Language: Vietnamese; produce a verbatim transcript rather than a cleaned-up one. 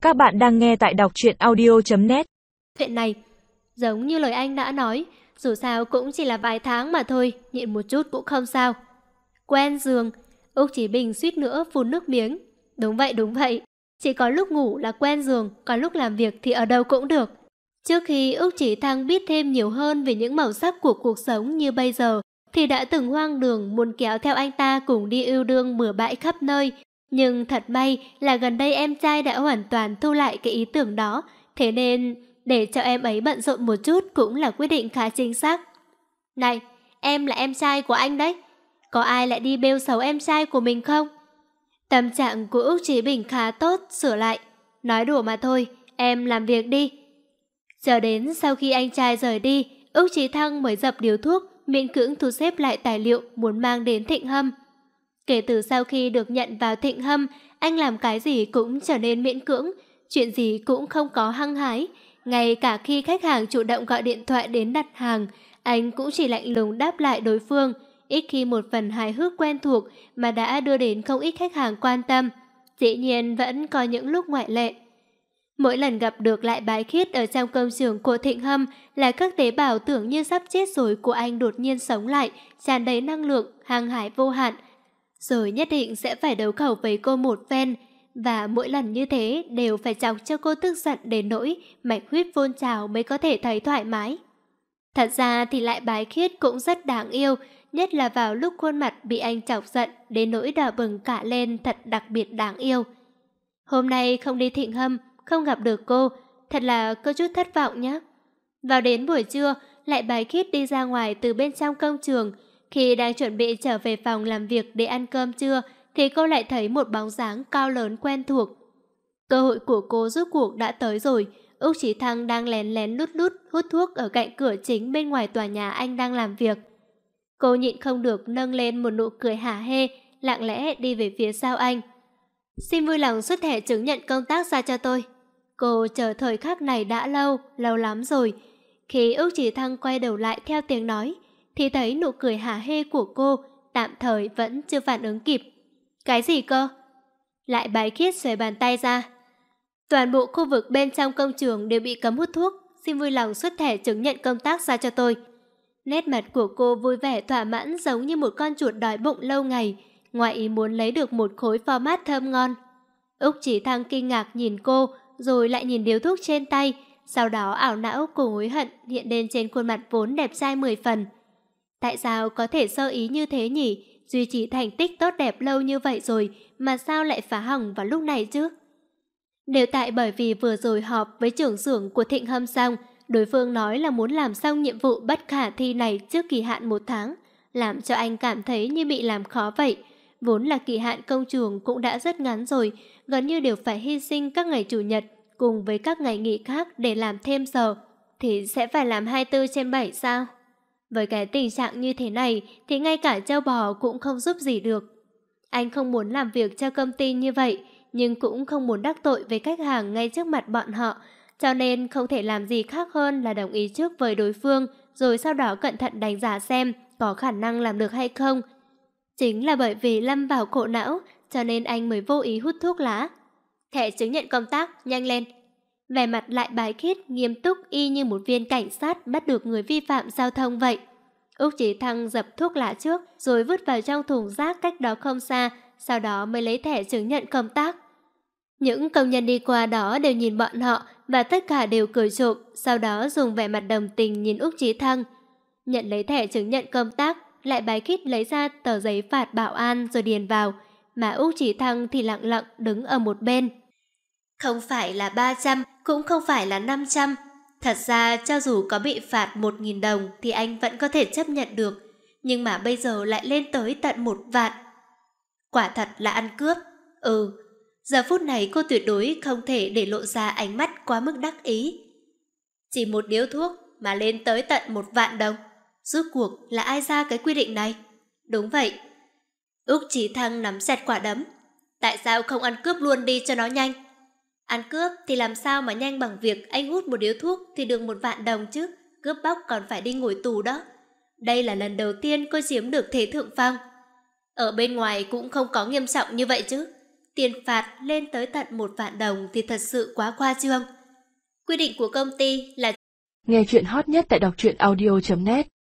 Các bạn đang nghe tại đọc truyện audio chấm net. Chuyện này, giống như lời anh đã nói, dù sao cũng chỉ là vài tháng mà thôi, nhịn một chút cũng không sao. Quen giường, Úc Chí Bình suýt nữa phun nước miếng. Đúng vậy, đúng vậy, chỉ có lúc ngủ là quen giường, còn lúc làm việc thì ở đâu cũng được. Trước khi Úc Chí Thăng biết thêm nhiều hơn về những màu sắc của cuộc sống như bây giờ, thì đã từng hoang đường muốn kéo theo anh ta cùng đi yêu đương bừa bãi khắp nơi. Nhưng thật may là gần đây em trai đã hoàn toàn thu lại cái ý tưởng đó, thế nên để cho em ấy bận rộn một chút cũng là quyết định khá chính xác. Này, em là em trai của anh đấy, có ai lại đi bêu xấu em trai của mình không? Tâm trạng của Úc Chí Bình khá tốt, sửa lại. Nói đùa mà thôi, em làm việc đi. Chờ đến sau khi anh trai rời đi, Úc Chí Thăng mới dập điếu thuốc, miễn cưỡng thu xếp lại tài liệu muốn mang đến Thịnh Hâm. Kể từ sau khi được nhận vào Thịnh Hâm, anh làm cái gì cũng trở nên miễn cưỡng, chuyện gì cũng không có hăng hái. Ngay cả khi khách hàng chủ động gọi điện thoại đến đặt hàng, anh cũng chỉ lạnh lùng đáp lại đối phương, ít khi một phần hài hước quen thuộc mà đã đưa đến không ít khách hàng quan tâm. Dĩ nhiên vẫn có những lúc ngoại lệ. Mỗi lần gặp được Lại Bái Khiết ở trong công xưởng của Thịnh Hâm là các tế bào tưởng như sắp chết rồi của anh đột nhiên sống lại, tràn đầy năng lượng, hăng hái vô hạn. Rồi nhất định sẽ phải đấu khẩu với cô một phen, và mỗi lần như thế đều phải chọc cho cô tức giận đến nỗi mạch huyết phun trào mới có thể thấy thoải mái. Thật ra thì Lại Bái Khiết cũng rất đáng yêu, nhất là vào lúc khuôn mặt bị anh chọc giận đến nỗi đỏ bừng cả lên, thật đặc biệt đáng yêu. Hôm nay không đi Thịnh Hâm, không gặp được cô, thật là có chút thất vọng nhé. Vào đến buổi trưa, Lại Bái Khiết đi ra ngoài từ bên trong công trường. Khi đang chuẩn bị trở về phòng làm việc để ăn cơm trưa, thì cô lại thấy một bóng dáng cao lớn quen thuộc. Cơ hội của cô rốt cuộc đã tới rồi. Úc Chí Thăng đang lén lén lút lút hút thuốc ở cạnh cửa chính bên ngoài tòa nhà anh đang làm việc. Cô nhịn không được nâng lên một nụ cười hả hê, lặng lẽ đi về phía sau anh. Xin vui lòng xuất thẻ chứng nhận công tác ra cho tôi. Cô chờ thời khắc này đã lâu, lâu lắm rồi. Khi Úc Chí Thăng quay đầu lại theo tiếng nói, thì thấy nụ cười hả hê của cô tạm thời vẫn chưa phản ứng kịp. Cái gì cơ? Lại Bái Khiết xuề bàn tay ra. Toàn bộ khu vực bên trong công trường đều bị cấm hút thuốc, xin vui lòng xuất thẻ chứng nhận công tác ra cho tôi. Nét mặt của cô vui vẻ thỏa mãn giống như một con chuột đói bụng lâu ngày, ngoài ý muốn lấy được một khối format thơm ngon. Úc Chí Thăng kinh ngạc nhìn cô, rồi lại nhìn điếu thuốc trên tay, sau đó ảo não cùng hối hận hiện lên trên khuôn mặt vốn đẹp trai mười phần. Tại sao có thể sơ ý như thế nhỉ? Duy trì thành tích tốt đẹp lâu như vậy rồi mà sao lại phá hỏng vào lúc này chứ? Đều tại bởi vì vừa rồi họp với trưởng xưởng của Thịnh Hâm xong, đối phương nói là muốn làm xong nhiệm vụ bất khả thi này trước kỳ hạn một tháng, làm cho anh cảm thấy như bị làm khó vậy. Vốn là kỳ hạn công trường cũng đã rất ngắn rồi, gần như đều phải hy sinh các ngày chủ nhật cùng với các ngày nghỉ khác để làm thêm giờ, thì sẽ phải làm hai mươi bốn trên bảy sao? Với cái tình trạng như thế này thì ngay cả trâu bò cũng không giúp gì được. Anh không muốn làm việc cho công ty như vậy, nhưng cũng không muốn đắc tội với khách hàng ngay trước mặt bọn họ, cho nên không thể làm gì khác hơn là đồng ý trước với đối phương, rồi sau đó cẩn thận đánh giá xem có khả năng làm được hay không. Chính là bởi vì lâm vào khổ não, cho nên anh mới vô ý hút thuốc lá. Thẻ chứng nhận công tác, nhanh lên. Vẻ mặt Lại Bái Khiết nghiêm túc y như một viên cảnh sát bắt được người vi phạm giao thông vậy. Úc Chí Thăng dập thuốc lá trước, rồi vứt vào trong thùng rác cách đó không xa, sau đó mới lấy thẻ chứng nhận công tác. Những công nhân đi qua đó đều nhìn bọn họ và tất cả đều cười trộm, sau đó dùng vẻ mặt đồng tình nhìn Úc Chí Thăng. Nhận lấy thẻ chứng nhận công tác, Lại Bái Khiết lấy ra tờ giấy phạt bảo an rồi điền vào, mà Úc Chí Thăng thì lặng lặng đứng ở một bên. Không phải là ba trăm, cũng không phải là năm trăm. Thật ra cho dù có bị phạt một nghìn đồng thì anh vẫn có thể chấp nhận được, nhưng mà bây giờ lại lên tới tận một vạn. Quả thật là ăn cướp. Ừ, giờ phút này cô tuyệt đối không thể để lộ ra ánh mắt quá mức đắc ý. Chỉ một điếu thuốc mà lên tới tận một vạn đồng. Rốt cuộc là ai ra cái quy định này? Đúng vậy. Úc Chí Thăng nắm chặt quả đấm. Tại sao không ăn cướp luôn đi cho nó nhanh? Ăn cướp thì làm sao mà nhanh bằng việc anh hút một điếu thuốc thì được một vạn đồng chứ? Cướp bóc còn phải đi ngồi tù đó. Đây là lần đầu tiên cô chiếm được thế thượng phong. Ở bên ngoài cũng không có nghiêm trọng như vậy chứ. tiền phạt lên tới tận một vạn đồng thì thật sự quá khoa trương. Quy định của công ty là nghe chuyện hot nhất tại đọc truyện audio chấm net.